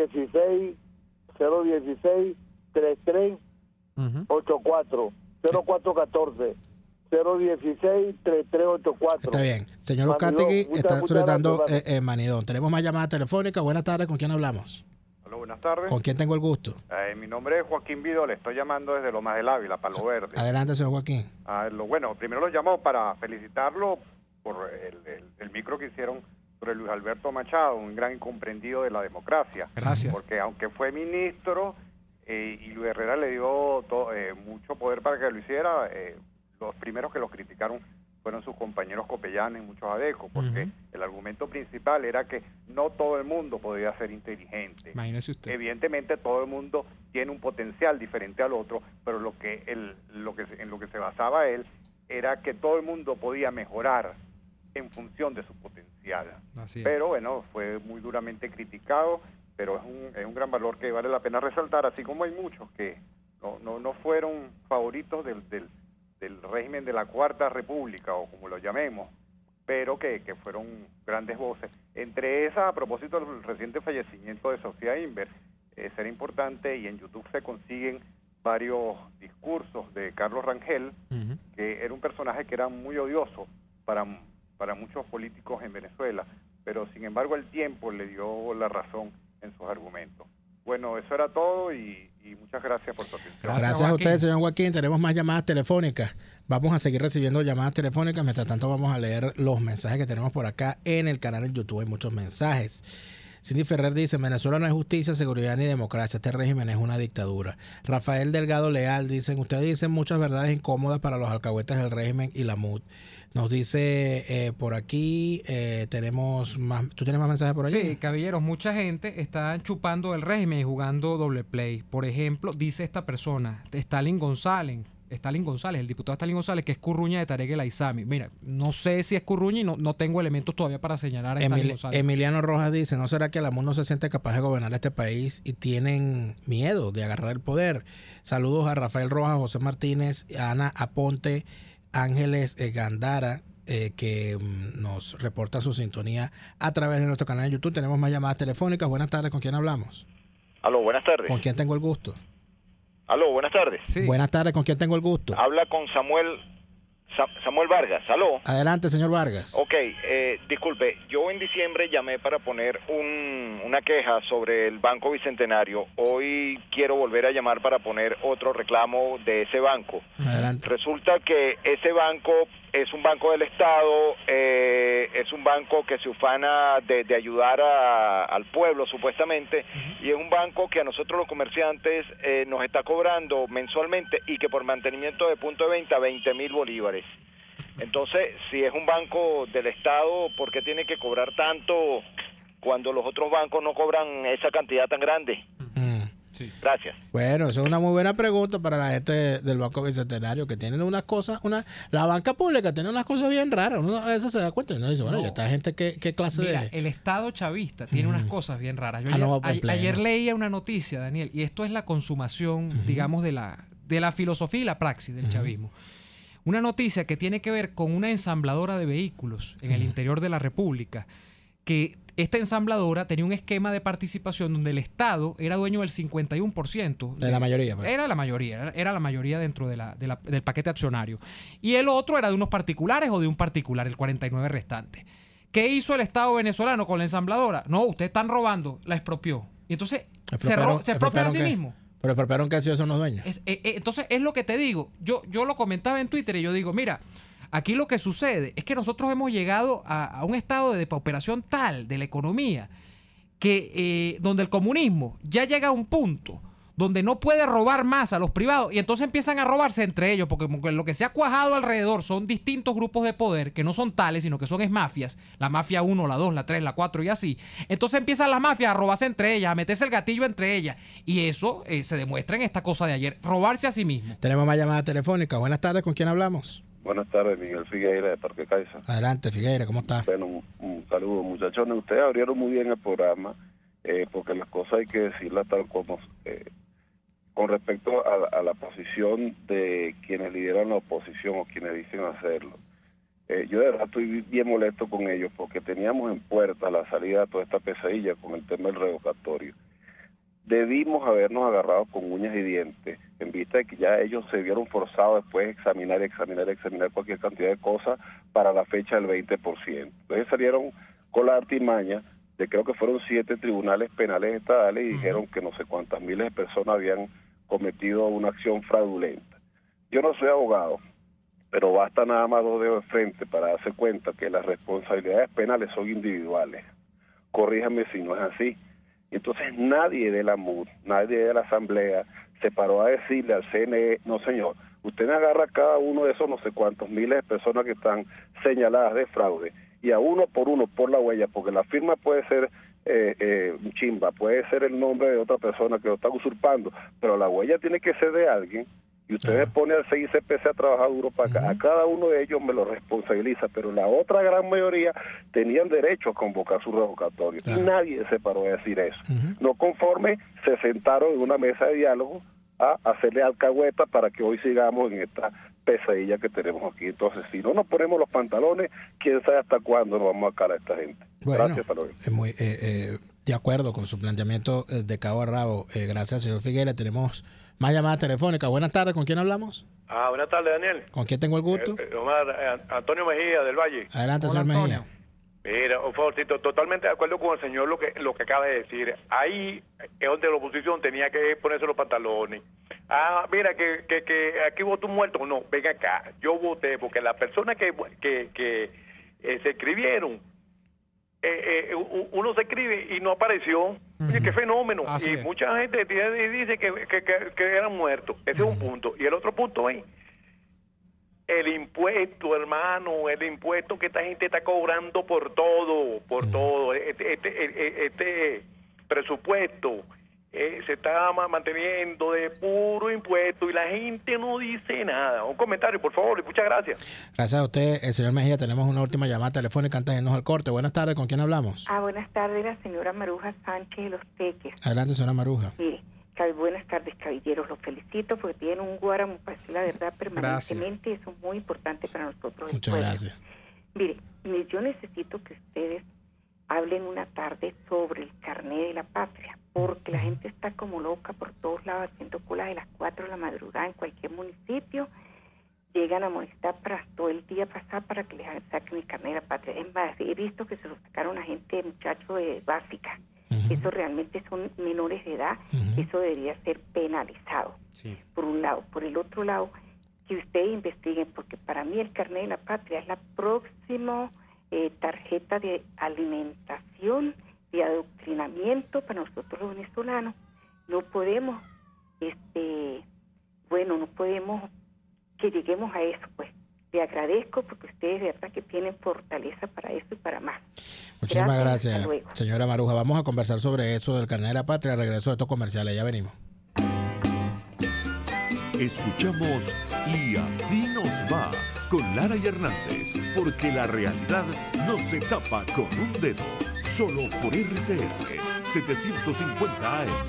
016 33 84 0414 016 3384. Está bien. Señor Ucategui está solicitando Manidón. Tenemos más llamadas telefónicas. Buenas tardes, ¿con quién hablamos? Hola, buenas tardes. ¿Con quién tengo el gusto? Mi nombre es Joaquín Vido, le estoy llamando desde Lomas del Ávila, Palo Verde. Adelante, señor Joaquín. Bueno, primero lo llamo para felicitarlo por el micro que hicieron sobre Luis Alberto Machado, un gran incomprendido de la democracia. Gracias. Porque aunque fue ministro y Luis Herrera le dio mucho poder para que lo hiciera, los primeros que lo criticaron fueron sus compañeros copellanes, muchos adecos, porque el argumento principal era que no todo el mundo podía ser inteligente. Imagínese usted. Evidentemente todo el mundo tiene un potencial diferente al otro, pero en lo que se basaba él era que todo el mundo podía mejorar en función de su potencial. Así es. Pero bueno, fue muy duramente criticado, pero es un gran valor que vale la pena resaltar, así como hay muchos que no fueron favoritos del régimen de la Cuarta República, o como lo llamemos, pero que fueron grandes voces. Entre esas, a propósito del reciente fallecimiento de Sofía Inver, será importante, y en YouTube se consiguen varios discursos de Carlos Rangel, que era un personaje que era muy odioso para muchos políticos en Venezuela, pero sin embargo el tiempo le dio la razón en sus argumentos. Bueno, eso era todo y muchas gracias por su atención. Gracias a ustedes, señor Joaquín. Tenemos más llamadas telefónicas. Vamos a seguir recibiendo llamadas telefónicas. Mientras tanto, vamos a leer los mensajes que tenemos por acá en el canal en YouTube. Hay muchos mensajes. Cindy Ferrer dice: en Venezuela no hay justicia, seguridad ni democracia. Este régimen es una dictadura. Rafael Delgado Leal dicen: ustedes dicen muchas verdades incómodas para los alcahuetes del régimen y la MUD. Nos dice por aquí, tenemos más. ¿Tú tienes más mensajes por allí? Sí, caballeros, mucha gente está chupando el régimen y jugando doble play. Por ejemplo, dice esta persona, Stalin González, el diputado Stalin González, que es curruña de Tarek El Aizami. Mira, no sé si es curruña y no tengo elementos todavía para señalar a Stalin González. Emiliano Rojas dice: ¿no será que la MUD no se siente capaz de gobernar este país y tienen miedo de agarrar el poder? Saludos a Rafael Rojas, José Martínez, Ana Aponte, Ángeles Gandara, que nos reporta su sintonía a través de nuestro canal de YouTube. Tenemos más llamadas telefónicas. Buenas tardes, ¿con quién hablamos? Aló, buenas tardes. ¿Con quién tengo el gusto? Aló, buenas tardes. Sí. Buenas tardes, ¿con quién tengo el gusto? Habla con Samuel Vargas. Aló. Adelante, señor Vargas. Ok, disculpe, yo en diciembre llamé para poner una queja sobre el Banco Bicentenario. Hoy quiero volver a llamar para poner otro reclamo de ese banco. Adelante. Resulta que ese banco es un banco del Estado, es un banco que se ufana de ayudar al pueblo supuestamente, y es un banco que a nosotros los comerciantes nos está cobrando mensualmente, y que por mantenimiento de punto de venta 20.000 bolívares. Entonces, si es un banco del Estado, ¿por qué tiene que cobrar tanto cuando los otros bancos no cobran esa cantidad tan grande? Sí. Gracias. Bueno, esa es una muy buena pregunta para la gente del Banco Bicentenario, que tienen unas cosas, la banca pública tiene unas cosas bien raras. Uno a veces se da cuenta y uno dice, bueno, esta gente qué clase Mira, de... el Estado chavista tiene unas cosas bien raras. Yo ayer leía una noticia, Daniel, y esto es la consumación, digamos, de la filosofía y la praxis del chavismo. Una noticia que tiene que ver con una ensambladora de vehículos en el interior de la República, que esta ensambladora tenía un esquema de participación donde el Estado era dueño del 51%. De la mayoría. Pues. Era la mayoría dentro del paquete accionario. Y el otro era de unos particulares o de un particular, el 49% restante. ¿Qué hizo el Estado venezolano con la ensambladora? No, ustedes están robando, la expropió. Y entonces se expropian a sí mismo. Pero expropiaron que han sido esos los dueños. Entonces es lo que te digo. Yo lo comentaba en Twitter y yo digo, mira, aquí lo que sucede es que nosotros hemos llegado a un estado de depauperación tal de la economía que donde el comunismo ya llega a un punto donde no puede robar más a los privados y entonces empiezan a robarse entre ellos, porque lo que se ha cuajado alrededor son distintos grupos de poder que no son tales, sino que son mafias, la mafia 1, la 2, la 3, la 4 y así. Entonces empiezan las mafias a robarse entre ellas, a meterse el gatillo entre ellas, y eso se demuestra en esta cosa de ayer, robarse a sí mismo. Tenemos más llamadas telefónicas. Buenas tardes, ¿con quién hablamos? Buenas tardes, Miguel Figueira de Parque Caiza. Adelante, Figueira, ¿cómo está? Bueno, un saludo, muchachones. Ustedes abrieron muy bien el programa, porque las cosas hay que decirlas tal como... con respecto a la posición de quienes lideran la oposición o quienes dicen hacerlo. Yo de verdad estoy bien molesto con ellos porque teníamos en puerta la salida de toda esta pesadilla con el tema del revocatorio. Debimos habernos agarrado con uñas y dientes en vista de que ya ellos se vieron forzados después de examinar cualquier cantidad de cosas para la fecha del 20%. Entonces salieron con la artimaña de, creo que fueron 7 tribunales penales estatales, y dijeron que no sé cuántas miles de personas habían cometido una acción fraudulenta. Yo no soy abogado, pero basta nada más 2 dedos de frente para darse cuenta que las responsabilidades penales son individuales. Corríjame si no es así. Entonces nadie de la MUD, nadie de la Asamblea se paró a decirle al CNE, no señor, usted agarra a cada uno de esos no sé cuántos miles de personas que están señaladas de fraude y a uno por la huella, porque la firma puede ser chimba, puede ser el nombre de otra persona que lo está usurpando, pero la huella tiene que ser de alguien. Y usted me pone al CICPC a trabajar duro para acá. A cada uno de ellos me lo responsabiliza, pero la otra gran mayoría tenían derecho a convocar su revocatorio. Y nadie se paró a decir eso. No conforme, se sentaron en una mesa de diálogo a hacerle alcahueta para que hoy sigamos en esta pesadilla que tenemos aquí. Entonces, si no nos ponemos los pantalones, quién sabe hasta cuándo nos vamos a calar a esta gente. Bueno, gracias, Palomino. Muy de acuerdo con su planteamiento de cabo a rabo. Gracias, señor Figuera. Tenemos más llamadas telefónicas. Buenas tardes, ¿con quién hablamos? Buenas tardes, Daniel. ¿Con quién tengo el gusto? Antonio Mejía, del Valle. Adelante, señor Mejía. Mira, por favor, totalmente de acuerdo con el señor lo que acaba de decir. Ahí es donde la oposición tenía que ponerse los pantalones. Mira, que aquí votó un muerto. No, venga acá. Yo voté porque las personas que se escribieron, uno se escribe y no apareció. Oye, qué fenómeno. Y mucha gente dice que eran muertos. Ese es un punto. Y el otro punto es el impuesto, hermano, el impuesto que esta gente está cobrando por todo. Este presupuesto se está manteniendo de puro impuesto y la gente no dice nada. Un comentario, por favor, y muchas gracias. Gracias a usted, el señor Mejía. Tenemos una última llamada telefónica antes de irnos al corte. Buenas tardes, ¿con quién hablamos? Buenas tardes, la señora Maruja Sánchez de Los Teques. Adelante, señora Maruja. Mire, buenas tardes, caballeros. Los felicito porque tienen un guáramo para decir la verdad permanentemente. Eso es muy importante para nosotros. Muchas gracias. Mire, yo necesito que ustedes hablen una tarde sobre el carnet de la patria, porque la gente está como loca por todos lados haciendo colas de las 4 de la madrugada en cualquier municipio. Llegan a molestar para todo el día pasar para que les saquen el carnet de la patria. Es más, he visto que se lo sacaron a gente, muchachos de básica. Eso realmente son menores de edad. Eso debería ser penalizado, por un lado. Por el otro lado, que ustedes investiguen, porque para mí el carnet de la patria es la próxima tarjeta de alimentación, de adoctrinamiento para nosotros los venezolanos. No podemos, no podemos que lleguemos a eso, pues. Le agradezco porque ustedes de verdad que tienen fortaleza para eso y para más. Muchísimas gracias, señora Maruja. Vamos a conversar sobre eso del carnet de la patria. Regreso de estos comerciales, ya venimos. Escuchamos Y Así Nos Va con Lara y Hernández, porque la realidad no se tapa con un dedo. Solo por RCR 750 AM.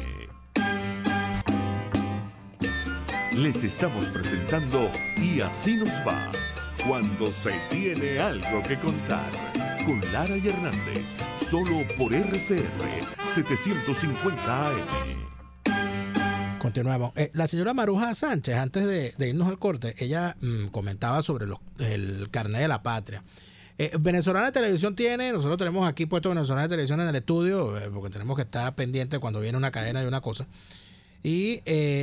Les estamos presentando Y Así Nos Va, cuando se tiene algo que contar, con Lara y Hernández, solo por RCR 750 AM. Continuamos. La señora Maruja Sánchez, antes de irnos al corte, ella comentaba sobre el carnet de la patria. Venezolana de Televisión nosotros tenemos aquí puesto Venezolana de Televisión en el estudio, porque tenemos que estar pendiente cuando viene una cadena y una cosa. Y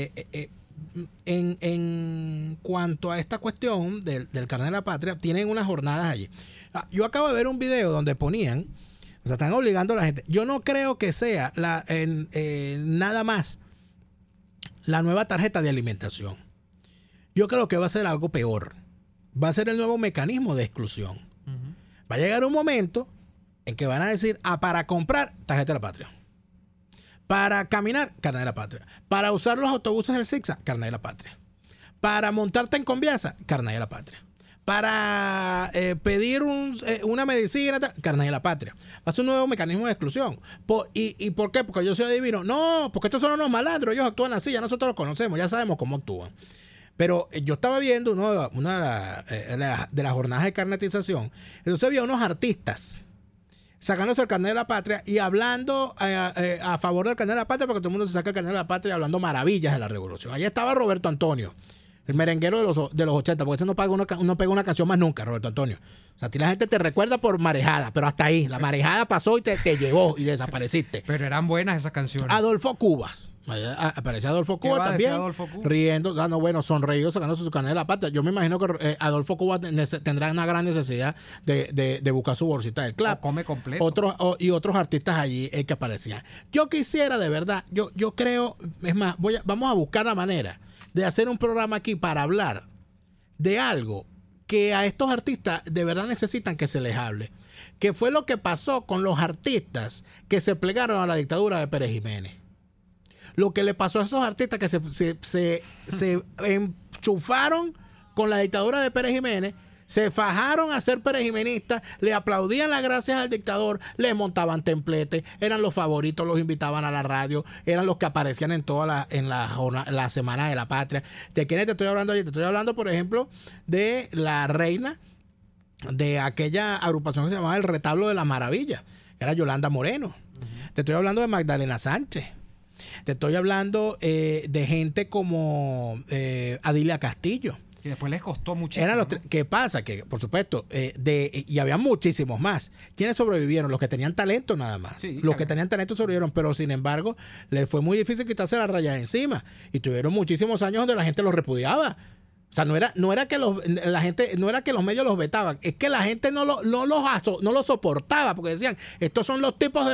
en cuanto a esta cuestión del carnet de la patria, tienen unas jornadas allí. Yo acabo de ver un video donde ponían, o sea, están obligando a la gente. Yo no creo que sea nada más la nueva tarjeta de alimentación. Yo creo que va a ser algo peor. Va a ser el nuevo mecanismo de exclusión. Va a llegar un momento en que van a decir, para comprar, tarjeta de la patria. Para caminar, carnet de la patria. Para usar los autobuses del zigzag, carnet de la patria. Para montarte en Conviasa, carnet de la patria. Para pedir una medicina, carnet de la patria. Va a ser un nuevo mecanismo de exclusión. ¿Y por qué? Porque yo soy adivino. No, porque estos son unos malandros. Ellos actúan así, ya nosotros los conocemos, ya sabemos cómo actúan. Pero yo estaba viendo una de las jornadas de carnetización. Entonces había unos artistas sacándose el carnet de la patria y hablando a favor del carnet de la patria, porque todo el mundo se saca el carnet de la patria hablando maravillas de la revolución. Allá estaba Roberto Antonio, El merenguero de los 80, porque ese no pega una canción más nunca, Roberto Antonio. O sea, a ti la gente te recuerda por Marejada, pero hasta ahí. La Marejada pasó y te llevó y desapareciste. Pero eran buenas esas canciones. Adolfo Cubas. Aparecía Adolfo Cuba también. Adolfo Cuba? Riendo, sonreído, sacándose su carnet de la pata. Yo me imagino que Adolfo Cuba tendrá una gran necesidad de buscar su bolsita del club. Come completo. Otros artistas allí que aparecían. Yo quisiera, de verdad, yo creo, es más, vamos a buscar la manera de hacer un programa aquí para hablar de algo que a estos artistas de verdad necesitan que se les hable. Que fue lo que pasó con los artistas que se plegaron a la dictadura de Pérez Jiménez. Lo que le pasó a esos artistas que se enchufaron con la dictadura de Pérez Jiménez, se fajaron a ser perejimenistas, le aplaudían las gracias al dictador, le montaban templetes, eran los favoritos, los invitaban a la radio, eran los que aparecían en toda la Semana de la Patria. ¿De quiénes te estoy hablando ayer? Te estoy hablando, por ejemplo, de la reina de aquella agrupación que se llamaba El Retablo de las Maravillas, que era Yolanda Moreno. Te estoy hablando de Magdalena Sánchez. Te estoy hablando de gente como Adilia Castillo. Y después les costó muchísimo. ¿Qué pasa? Que, por supuesto, y había muchísimos más. ¿Quiénes sobrevivieron? Los que tenían talento nada más. Sí, los que tenían talento sobrevivieron, pero sin embargo, les fue muy difícil quitarse la raya de encima. Y tuvieron muchísimos años donde la gente los repudiaba. O sea, no era que los medios los vetaban, es que la gente no los soportaba, porque decían, estos son los tipos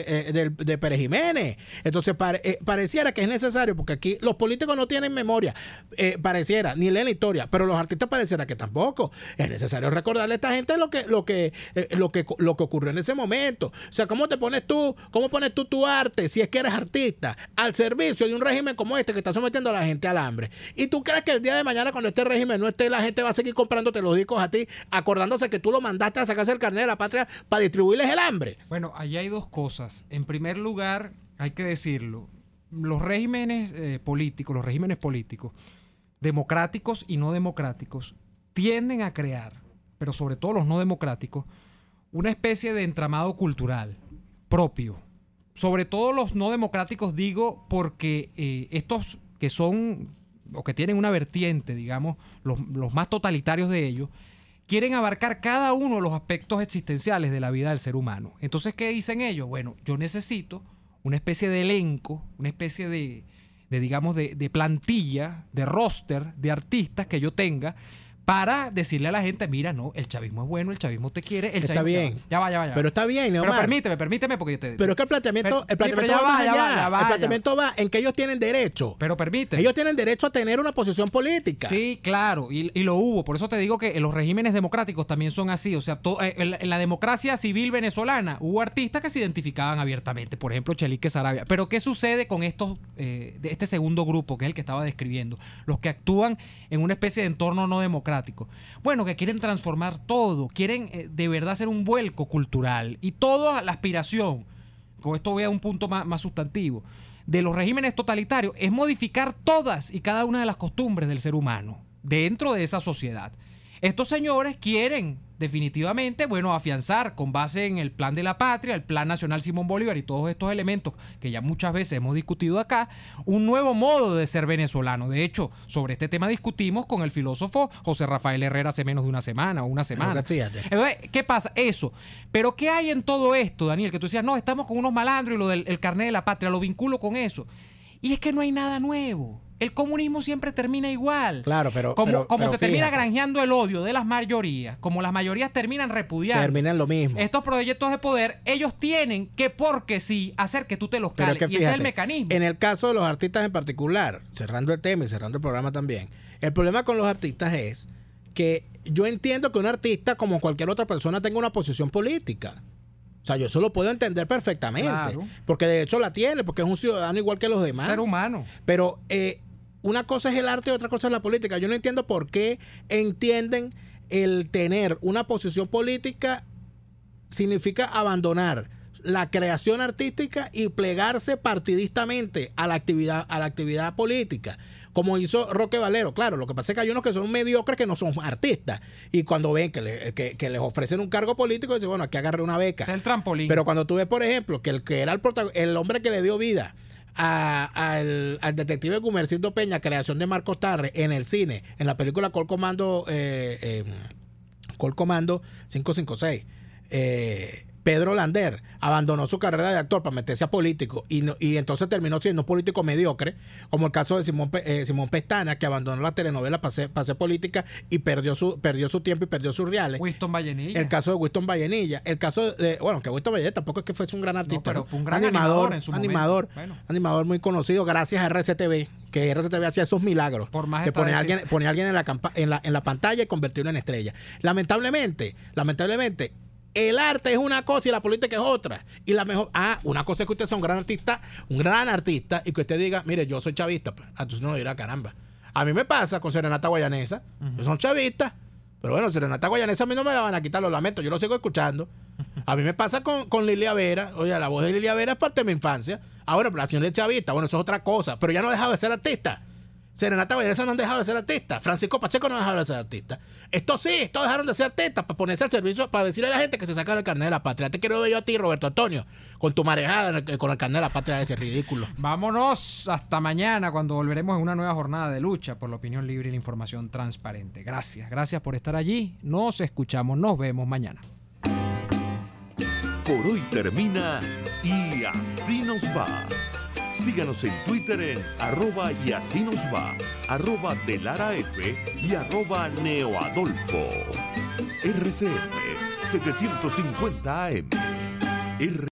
de Pérez Jiménez. Entonces pareciera que es necesario, porque aquí los políticos no tienen memoria, pareciera, ni leen la historia, pero los artistas pareciera que tampoco. Es necesario recordarle a esta gente lo que ocurrió en ese momento. O sea, ¿cómo pones tú tu arte, si es que eres artista, al servicio de un régimen como este que está sometiendo a la gente al hambre? ¿Y tú crees que el día de mañana, cuando este régimen no esté, la gente va a seguir comprándote los discos a ti, acordándose que tú lo mandaste a sacarse el carnet de la patria para distribuirles el hambre? Bueno, allí hay dos cosas. En primer lugar, hay que decirlo, los regímenes políticos, democráticos y no democráticos, tienden a crear, pero sobre todo los no democráticos, una especie de entramado cultural propio. Sobre todo los no democráticos, digo, porque estos que son o que tienen una vertiente, digamos, los más totalitarios de ellos, quieren abarcar cada uno de los aspectos existenciales de la vida del ser humano. Entonces, ¿qué dicen ellos? Bueno, yo necesito una especie de elenco, una especie de plantilla, de roster de artistas que yo tenga para decirle a la gente, mira, no, el chavismo es bueno, el chavismo te quiere, el está chavismo... bien. Ya va. Pero está bien, Neomar. Pero permíteme porque yo te... Pero es que el planteamiento va más allá. El planteamiento va en que ellos tienen derecho. Pero permíteme. Ellos tienen derecho a tener una posición política. Sí, claro, y lo hubo. Por eso te digo que los regímenes democráticos también son así. O sea, en la democracia civil venezolana hubo artistas que se identificaban abiertamente. Por ejemplo, Chelique Saravia. Pero ¿qué sucede con estos de este segundo grupo, que es el que estaba describiendo? Los que actúan en una especie de entorno no democrático. Bueno, que quieren transformar todo, quieren de verdad hacer un vuelco cultural y toda la aspiración, con esto voy a un punto más sustantivo, de los regímenes totalitarios es modificar todas y cada una de las costumbres del ser humano dentro de esa sociedad. Estos señores quieren definitivamente, bueno, afianzar con base en el Plan de la Patria, el Plan Nacional Simón Bolívar y todos estos elementos que ya muchas veces hemos discutido acá, un nuevo modo de ser venezolano. De hecho, sobre este tema discutimos con el filósofo José Rafael Herrera hace menos de una semana. Fíjate. Entonces, ¿qué pasa? Eso. Pero ¿qué hay en todo esto, Daniel? Que tú decías, no, estamos con unos malandros y lo del carnet de la patria, lo vinculo con eso. Y es que no hay nada nuevo. El comunismo siempre termina igual. Claro, pero se termina granjeando el odio de las mayorías, como las mayorías terminan repudiando. Terminan lo mismo. Estos proyectos de poder, ellos tienen que, porque sí, hacer que tú te los cales. Y este es el mecanismo. En el caso de los artistas en particular, cerrando el tema y cerrando el programa también, el problema con los artistas es que yo entiendo que un artista, como cualquier otra persona, tenga una posición política. O sea, yo eso lo puedo entender perfectamente. Claro. Porque de hecho la tiene, porque es un ciudadano igual que los demás. Ser humano. Pero una cosa es el arte y otra cosa es la política. Yo no entiendo por qué entienden el tener una posición política significa abandonar la creación artística y plegarse partidistamente a la actividad política, como hizo Roque Valero. Claro, lo que pasa es que hay unos que son mediocres que no son artistas, y cuando ven que les ofrecen un cargo político, dicen, bueno, aquí agarré una beca. Es el trampolín. Pero cuando tú ves, por ejemplo, que el que era el hombre que le dio vida al detective Gumercindo Peña, creación de Marcos Tarre, en el cine, en la película Col Comando 556, Pedro Lander abandonó su carrera de actor para meterse a político y entonces terminó siendo un político mediocre, como el caso de Simón Pestana, que abandonó la telenovela para hacer política y perdió su tiempo y perdió sus reales. Winston Vallenilla. El caso de Winston Vallenilla. El caso de, que Winston Vallenilla tampoco es que fuese un gran artista. No, pero fue un gran animador en su momento. Bueno. Animador muy conocido gracias a RCTV, que RCTV hacía esos milagros. Por más de poner a alguien en la pantalla y convertirlo en estrella. Lamentablemente, el arte es una cosa y la política es otra. Y la mejor, una cosa es que usted sea un gran artista y que usted diga, mire, yo soy chavista. Pues, entonces uno dirá, caramba. A mí me pasa con Serenata Guayanesa. Yo soy chavista. Pero bueno, Serenata Guayanesa a mí no me la van a quitar, lo lamento. Yo lo sigo escuchando. A mí me pasa con Lilia Vera. Oye, la voz de Lilia Vera es parte de mi infancia. Bueno, pero la señora de chavista, bueno, eso es otra cosa. Pero ya no dejaba de ser artista. Serenata Guayanesa no han dejado de ser artistas. Francisco Pacheco no ha dejado de ser artista. Estos dejaron de ser artistas para ponerse al servicio, para decirle a la gente que se saca el carnet de la patria. Te quiero ver yo a ti, Roberto Antonio, con tu marejada con el carnet de la patria ese ridículo. Vámonos hasta mañana, cuando volveremos en una nueva jornada de lucha por la opinión libre y la información transparente. Gracias por estar allí. Nos escuchamos, nos vemos mañana. Por hoy termina Y Así Nos Va. Síganos en Twitter en @y así nos va, @delaraf y @neoadolfo. RCM 750 AM.